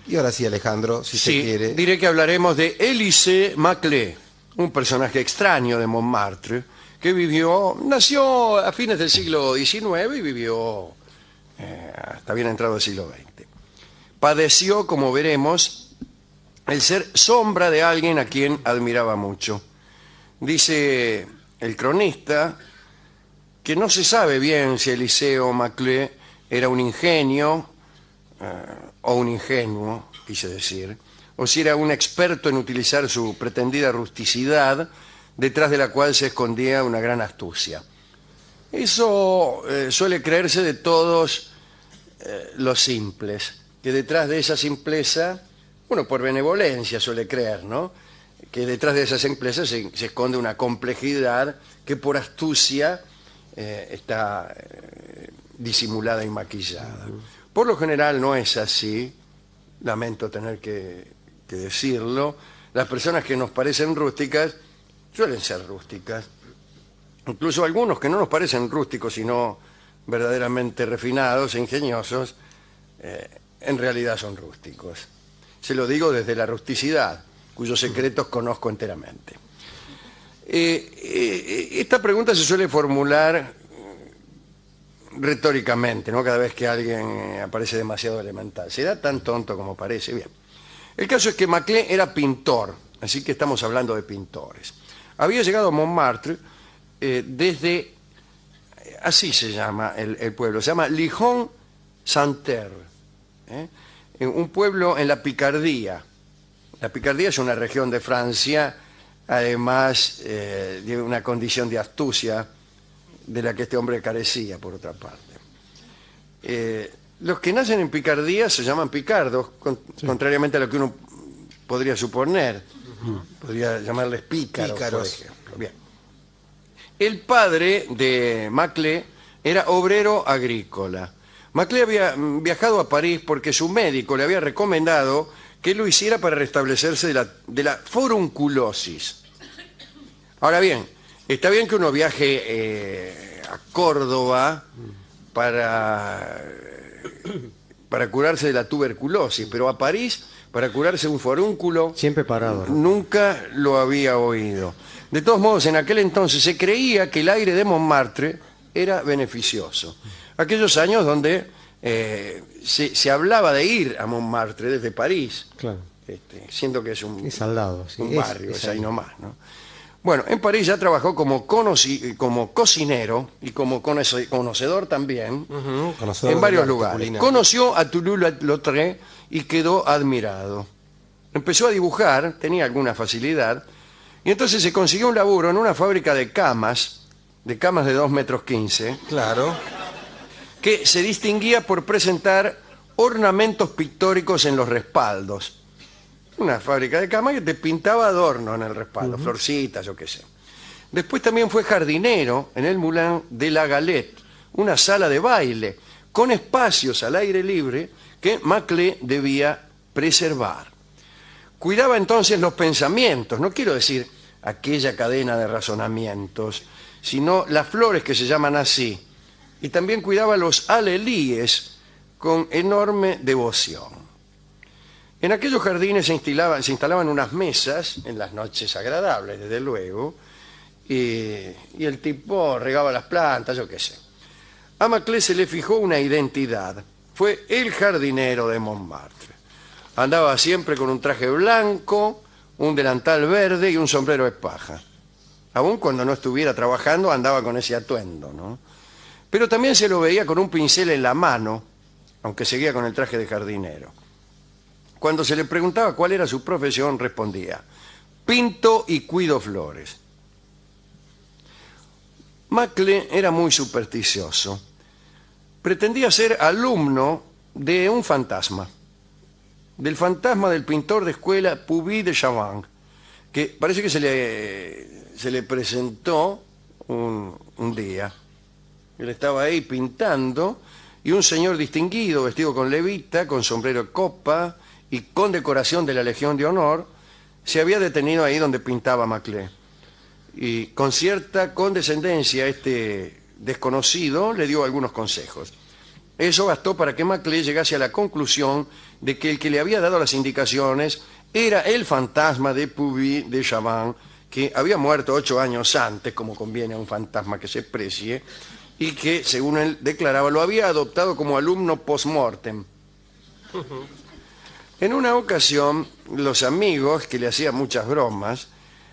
Y ahora sí, Alejandro, si se Sí, quiere. diré que hablaremos de Élysée Maclay, un personaje extraño de Montmartre, que nació a fines del siglo XIX y vivió hasta bien entrado el siglo XX. Padeció, como veremos, el ser sombra de alguien a quien admiraba mucho. Dice el cronista que no se sabe bien si Eliseo Maclay era un ingenio o un ingenuo, quise decir, o si era un experto en utilizar su pretendida rusticidad, detrás de la cual se escondía una gran astucia. Eso suele creerse de todos los simples, que detrás de esa simpleza, bueno, por benevolencia suele creer, ¿no? Que detrás de esa simpleza se esconde una complejidad que por astucia está disimulada y maquillada. Por lo general no es así, lamento tener que decirlo. Las personas que nos parecen rústicas suelen ser rústicas. Incluso algunos que no nos parecen rústicos, sino verdaderamente refinados e ingeniosos, en realidad son rústicos. Se lo digo desde la rusticidad, cuyos secretos conozco enteramente. Esta pregunta se suele formular retóricamente, ¿no? Cada vez que alguien aparece demasiado elemental. ¿Será tan tonto como parece? Bien. El caso es que Maclay era pintor, así que estamos hablando de pintores. Había llegado a Montmartre desde, así se llama el pueblo, se llama Lijon-Santerre, un pueblo en la Picardía. La Picardía es una región de Francia, además de una condición de astucia de la que este hombre carecía, por otra parte. Los que nacen en Picardía se llaman picardos, contrariamente a lo que uno podría suponer. Podría llamarles pícaros, por ejemplo. Bien. El padre de Maclay era obrero agrícola. Maclay había viajado a París porque su médico le había recomendado que lo hiciera para restablecerse de la furunculosis. Ahora bien, está bien que uno viaje a Córdoba para curarse de la tuberculosis, pero a París para curarse un forúnculo Siempre parado, ¿no? nunca lo había oído. De todos modos, en aquel entonces se creía que el aire de Montmartre era beneficioso. Aquellos años donde se hablaba de ir a Montmartre desde París, Claro. siendo que es Es al lado, sí. un barrio, es ahí ahí. nomás, ¿no? Bueno, en París ya trabajó como cocinero y como conocedor también Conocedor en del varios arte lugares. culinario. Conoció a Toulouse-Lautrec y quedó admirado. Empezó a dibujar, tenía alguna facilidad, y entonces se consiguió un laburo en una fábrica de camas de 2,15 metros, Claro. que se distinguía por presentar ornamentos pictóricos en los respaldos. Una fábrica de camas que te pintaba adorno en el respaldo, florcitas o qué sé. Después también fue jardinero en el Moulin de la Galette, una sala de baile con espacios al aire libre que Maclay debía preservar. Cuidaba entonces los pensamientos, no quiero decir aquella cadena de razonamientos, sino las flores que se llaman así, y también cuidaba los alelíes con enorme devoción. En aquellos jardines se instalaban unas mesas, en las noches agradables, desde luego, y el tipo regaba las plantas, yo qué sé. A Maclay se le fijó una identidad. Fue el jardinero de Montmartre. Andaba siempre con un traje blanco, un delantal verde y un sombrero de paja. Aun cuando no estuviera trabajando, andaba con ese atuendo, ¿no? Pero también se lo veía con un pincel en la mano, aunque seguía con el traje de jardinero. Cuando se le preguntaba cuál era su profesión, respondía: pinto y cuido flores. Maclay era muy supersticioso. Pretendía ser alumno de un fantasma, del fantasma del pintor de escuela Puvis de Chavannes, que parece que se le presentó un día. Él estaba ahí pintando y un señor distinguido, vestido con levita, con sombrero de copa y con decoración de la Legión de Honor, se había detenido ahí donde pintaba Maclay. Y con cierta condescendencia este desconocido le dio algunos consejos. Eso bastó para que Maclé llegase a la conclusión de que el que le había dado las indicaciones era el fantasma de Puvis de Chavannes, que había muerto 8 años antes, como conviene a un fantasma que se precie, y que, según él declaraba, lo había adoptado como alumno post-mortem. En una ocasión, los amigos, que le hacían muchas bromas,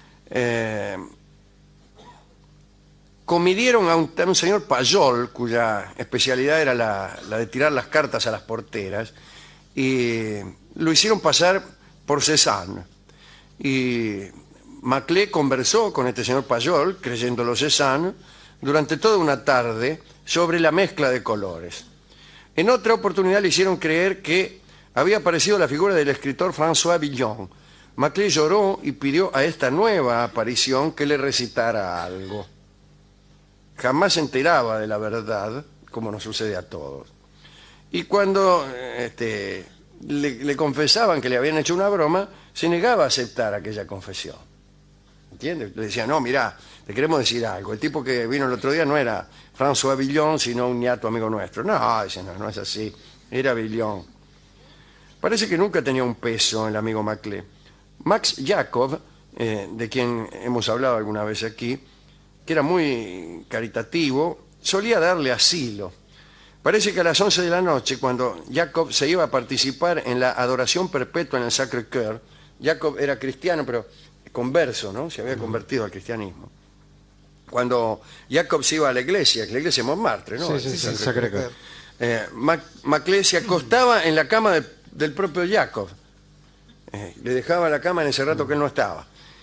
comidieron a un señor Pajol, cuya especialidad era la de tirar las cartas a las porteras, y lo hicieron pasar por Cézanne. Y Maclé conversó con este señor Pajol, creyéndolo Cézanne, durante toda una tarde sobre la mezcla de colores. En otra oportunidad le hicieron creer que había aparecido la figura del escritor François Villon. Maclé lloró y pidió a esta nueva aparición que le recitara algo. Jamás se enteraba de la verdad, como nos sucede a todos. Y cuando le confesaban que le habían hecho una broma, se negaba a aceptar aquella confesión. ¿Entiendes? Le decían, no, mirá, te queremos decir algo. El tipo que vino el otro día no era François Villon, sino un ñato amigo nuestro. No, dice, no es así. Era Villon. Parece que nunca tenía un peso el amigo Maclé. Max Jacob, de quien hemos hablado alguna vez aquí, que era muy caritativo, solía darle asilo. Parece que a las 11 de la noche, cuando Jacob se iba a participar en la adoración perpetua en el Sacré-Cœur, Jacob era cristiano, pero converso, ¿no? Se había convertido al cristianismo. Cuando Jacob se iba a la iglesia de Montmartre, ¿no? Sí, Sacré-Cœur. Maclé se acostaba en la cama del propio Jacob. Le dejaba la cama en ese rato que él no estaba.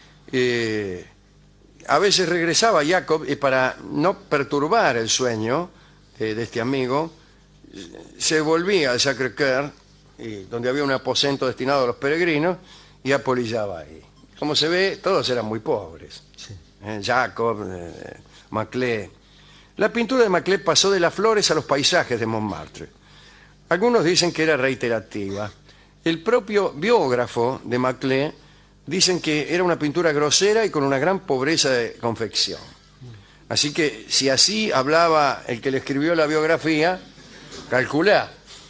A veces regresaba Jacob y para no perturbar el sueño de este amigo, se volvía al Sacré-Cœur, donde había un aposento destinado a los peregrinos, y apolillaba ahí. Como se ve, todos eran muy pobres. Sí. Jacob, Maclé. La pintura de Maclé pasó de las flores a los paisajes de Montmartre. Algunos dicen que era reiterativa. El propio biógrafo de Maclé dicen que era una pintura grosera y con una gran pobreza de confección. Así que si así hablaba el que le escribió la biografía, calculá.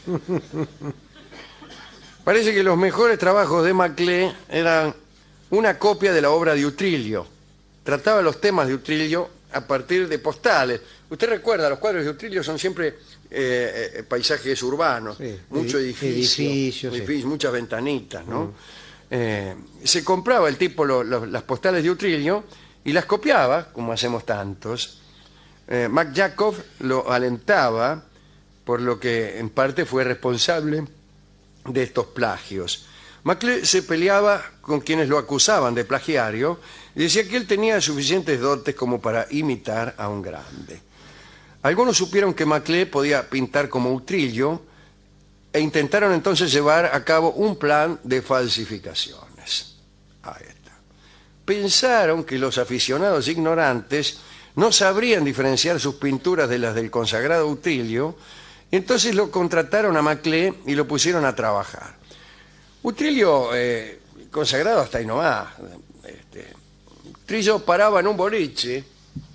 Parece que los mejores trabajos de Maclé eran una copia de la obra de Utrillo. Trataba los temas de Utrillo a partir de postales. Usted recuerda, los cuadros de Utrillo son siempre paisajes urbanos, sí, mucho edificio, muchas ventanitas, ¿no? Se compraba el tipo las postales de Utrillo y las copiaba, como hacemos tantos. Max Jacob lo alentaba, por lo que en parte fue responsable de estos plagios. Maclé se peleaba con quienes lo acusaban de plagiario y decía que él tenía suficientes dotes como para imitar a un grande. Algunos supieron que Maclé podía pintar como Utrillo e intentaron entonces llevar a cabo un plan de falsificaciones. Ahí está. Pensaron que los aficionados ignorantes no sabrían diferenciar sus pinturas de las del consagrado Utrillo, entonces lo contrataron a Maclé y lo pusieron a trabajar. Utrillo, consagrado hasta ahí nomás. Utrillo paraba en un boliche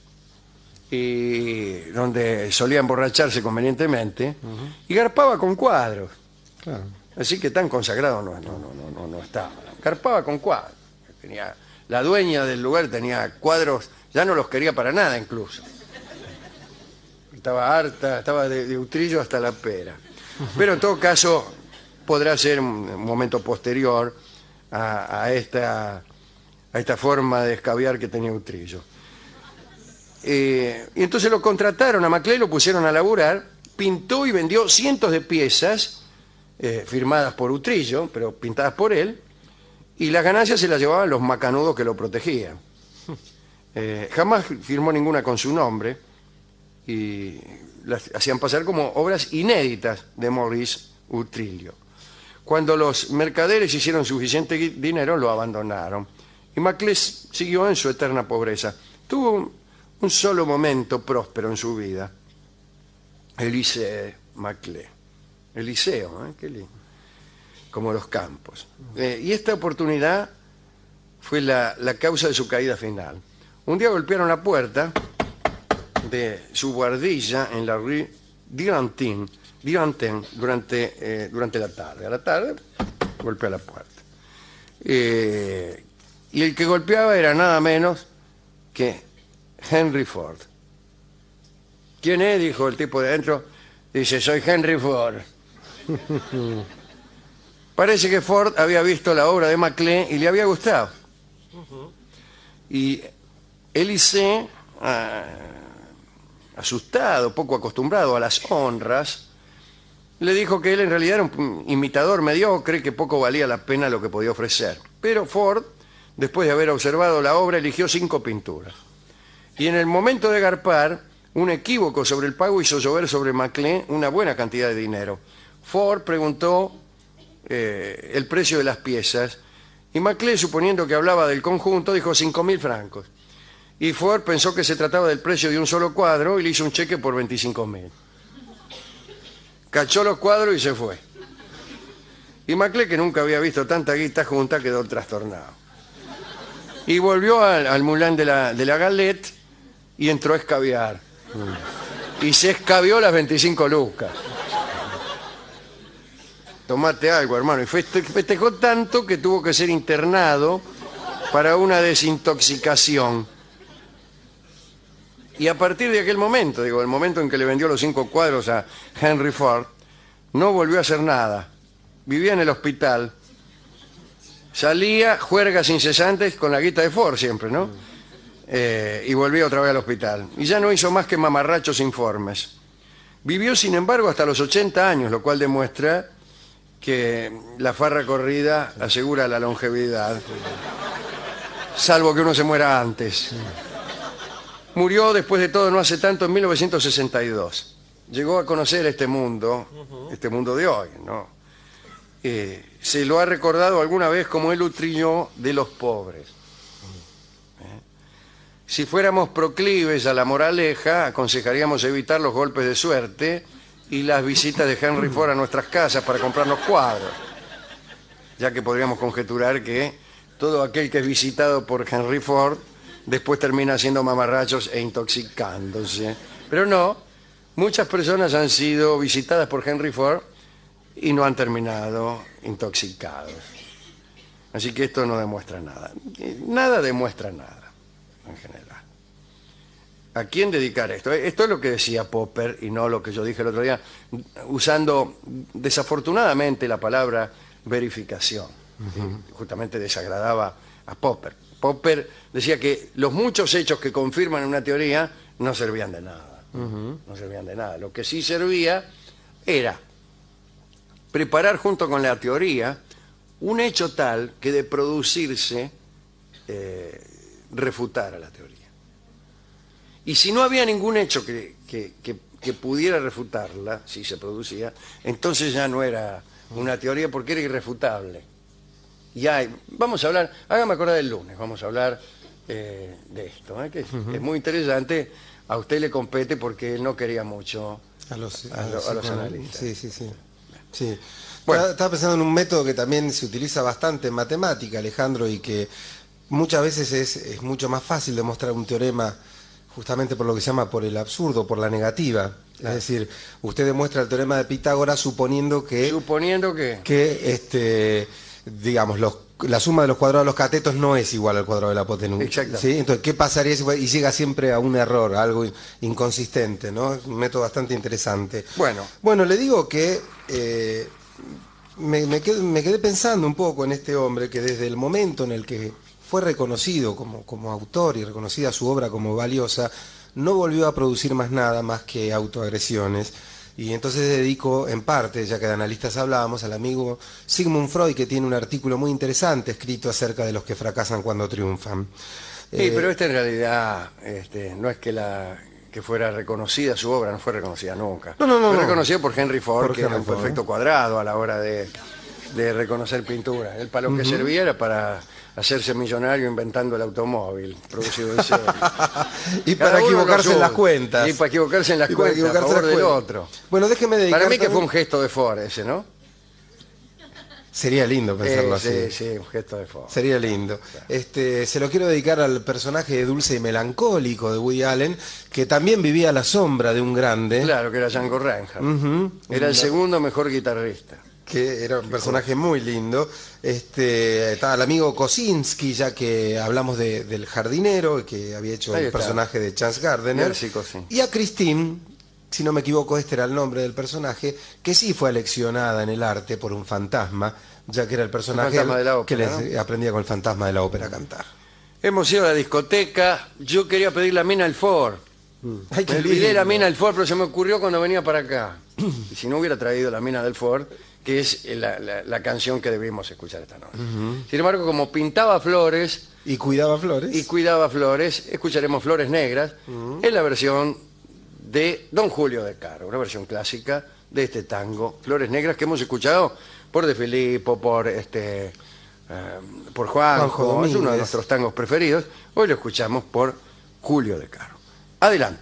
donde solía emborracharse convenientemente y garpaba con cuadros. Claro. Así que tan consagrado no estaba. Garpaba con cuadros. La dueña del lugar tenía cuadros, ya no los quería para nada incluso. Estaba harta, estaba de Utrillo hasta la pera. Pero en todo caso podrá ser un momento posterior a esta forma de escabiar que tenía Utrillo. Y entonces lo contrataron a Maclé, lo pusieron a laburar, pintó y vendió cientos de piezas firmadas por Utrillo, pero pintadas por él, y las ganancias se las llevaban los macanudos que lo protegían. Jamás firmó ninguna con su nombre y las hacían pasar como obras inéditas de Maurice Utrillo. Cuando los mercaderes hicieron suficiente dinero, lo abandonaron. Y Maclé siguió en su eterna pobreza. Tuvo un solo momento próspero en su vida. Élysée Maclé. Eliseo, qué lindo. Como los campos. Y esta oportunidad fue la causa de su caída final. Un día golpearon la puerta de su guardilla en la rue Dirantin, Dianten durante la tarde. A la tarde golpea la puerta. Y el que golpeaba era nada menos que Henry Ford. ¿Quién es?, dijo el tipo de adentro. Dice, soy Henry Ford. Parece que Ford había visto la obra de Maclé y le había gustado. Y Elisée, asustado, poco acostumbrado a las honras, le dijo que él en realidad era un imitador mediocre, que poco valía la pena lo que podía ofrecer. Pero Ford, después de haber observado la obra, eligió 5 pinturas. Y en el momento de garpar, un equívoco sobre el pago hizo llover sobre Maclé una buena cantidad de dinero. Ford preguntó el precio de las piezas, y Maclé, suponiendo que hablaba del conjunto, dijo 5.000 francos. Y Ford pensó que se trataba del precio de un solo cuadro y le hizo un cheque por 25.000. Cachó los cuadros y se fue. Y Maclé, que nunca había visto tanta guita junta, quedó trastornado. Y volvió al Moulin de la Galette y entró a escabiar. Y se escabió las 25 lucas. Tomate algo, hermano. Y festejó tanto que tuvo que ser internado para una desintoxicación. Y a partir de aquel momento, el momento en que le vendió los 5 cuadros a Henry Ford, no volvió a hacer nada. Vivía en el hospital. Salía, juergas incesantes con la guita de Ford siempre, ¿no? Y volvía otra vez al hospital. Y ya no hizo más que mamarrachos informes. Vivió, sin embargo, hasta los 80 años, lo cual demuestra que la farra corrida asegura la longevidad, salvo que uno se muera antes. Murió, después de todo, no hace tanto, en 1962. Llegó a conocer este mundo de hoy, ¿no? Se lo ha recordado alguna vez como el Utrillo de los pobres. Si fuéramos proclives a la moraleja, aconsejaríamos evitar los golpes de suerte y las visitas de Henry Ford a nuestras casas para comprarnos cuadros, ya que podríamos conjeturar que todo aquel que es visitado por Henry Ford después termina haciendo mamarrachos e intoxicándose. Pero no, muchas personas han sido visitadas por Henry Ford y no han terminado intoxicados. Así que esto no demuestra nada. Nada demuestra nada, en general. ¿A quién dedicar esto? Esto es lo que decía Popper y no lo que yo dije el otro día, usando desafortunadamente la palabra verificación. Que justamente desagradaba a Popper. Popper decía que los muchos hechos que confirman una teoría no servían de nada. No servían de nada. Lo que sí servía era preparar junto con la teoría un hecho tal que de producirse refutara la teoría. Y si no había ningún hecho que pudiera refutarla, si se producía, entonces ya no era una teoría porque era irrefutable. Vamos a hablar, hágame acordar del lunes, vamos a hablar de esto, que es muy interesante. A usted le compete porque él no quería mucho a los analistas. Sí. Bueno. Estaba pensando en un método que también se utiliza bastante en matemática, Alejandro, y que muchas veces es mucho más fácil demostrar un teorema justamente por lo que se llama por el absurdo, por la negativa. Claro. Es decir, usted demuestra el teorema de Pitágoras suponiendo que digamos, la suma de los cuadrados de los catetos no es igual al cuadrado de la hipotenusa. Exacto. ¿Sí? Entonces, ¿qué pasaría si y llega siempre a un error, a algo inconsistente, ¿no? Es un método bastante interesante. Bueno, le digo que me quedé pensando un poco en este hombre que desde el momento en el que fue reconocido como autor y reconocida su obra como valiosa, no volvió a producir más nada más que autoagresiones. Y entonces dedico en parte, ya que de analistas hablábamos, al amigo Sigmund Freud, que tiene un artículo muy interesante escrito acerca de los que fracasan cuando triunfan. Sí, pero en realidad no es que fuera reconocida su obra, no fue reconocida nunca. Fue reconocida por Henry Ford, que era un perfecto cuadrado a la hora de reconocer pintura. Él para lo que servía era para hacerse millonario inventando el automóvil producido en serie. Y para equivocarse en las cuentas. Y para equivocarse en las cuentas a favor del otro. Bueno, déjeme dedicar para mí que fue un gesto de Ford ese, ¿no? Sería lindo pensarlo así. Sí, un gesto de favor. Sería lindo. Se lo quiero dedicar al personaje de Dulce y Melancólico de Woody Allen, que también vivía a la sombra de un grande. Claro, que era Django Reinhardt. Ujú. Era el segundo mejor guitarrista. Que era un personaje muy lindo. Estaba el amigo Kosinski, ya que hablamos del jardinero, que había hecho Ahí el está. personaje de Chance Gardner. Jerzy Kosinski. Y a Christine, si no me equivoco, este era el nombre del personaje, que sí fue aleccionada en el arte por un fantasma, ya que era el personaje fantasma de la ópera, que les aprendía con el fantasma de la ópera a cantar. Hemos ido a la discoteca. Yo quería pedir la mina al Ford. Ay, qué Me olvidé lindo. la mina del Ford, pero se me ocurrió cuando venía para acá. Y si no hubiera traído la mina del Ford, que es la canción que debimos escuchar esta noche. Sin embargo, como pintaba flores Y cuidaba flores. y cuidaba flores, escucharemos Flores Negras en la versión de Don Julio de Caro, una versión clásica de este tango, Flores Negras, que hemos escuchado por De Filippo, por Juanjo Juanjo, es uno de Domínguez. nuestros tangos preferidos. Hoy lo escuchamos por Julio de Caro. Adelante.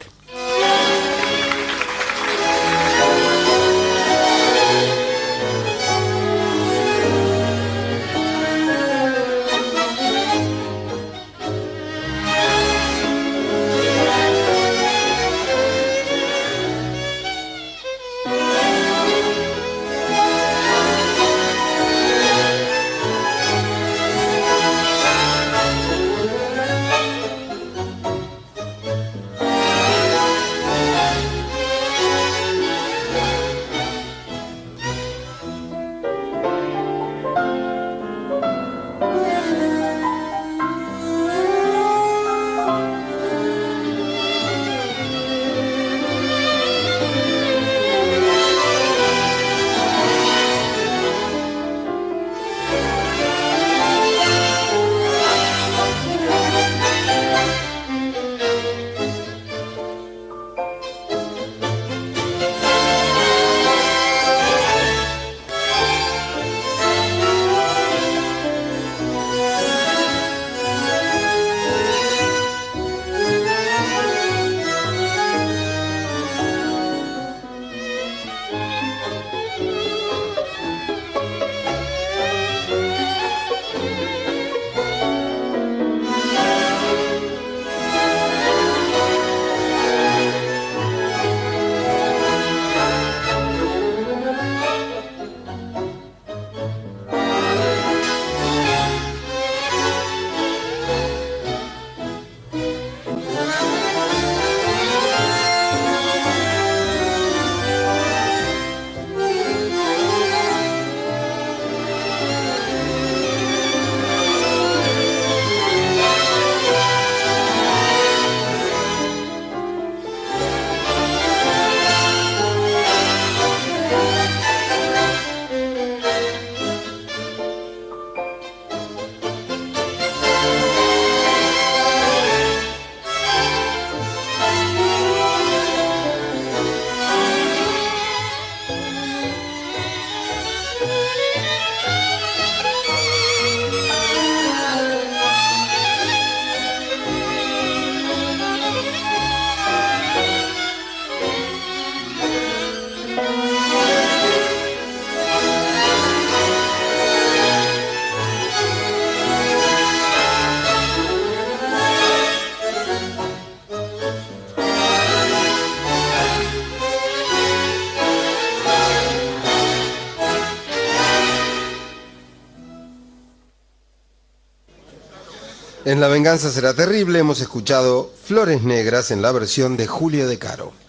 En La venganza será terrible hemos escuchado Flores Negras en la versión de Julio de Caro.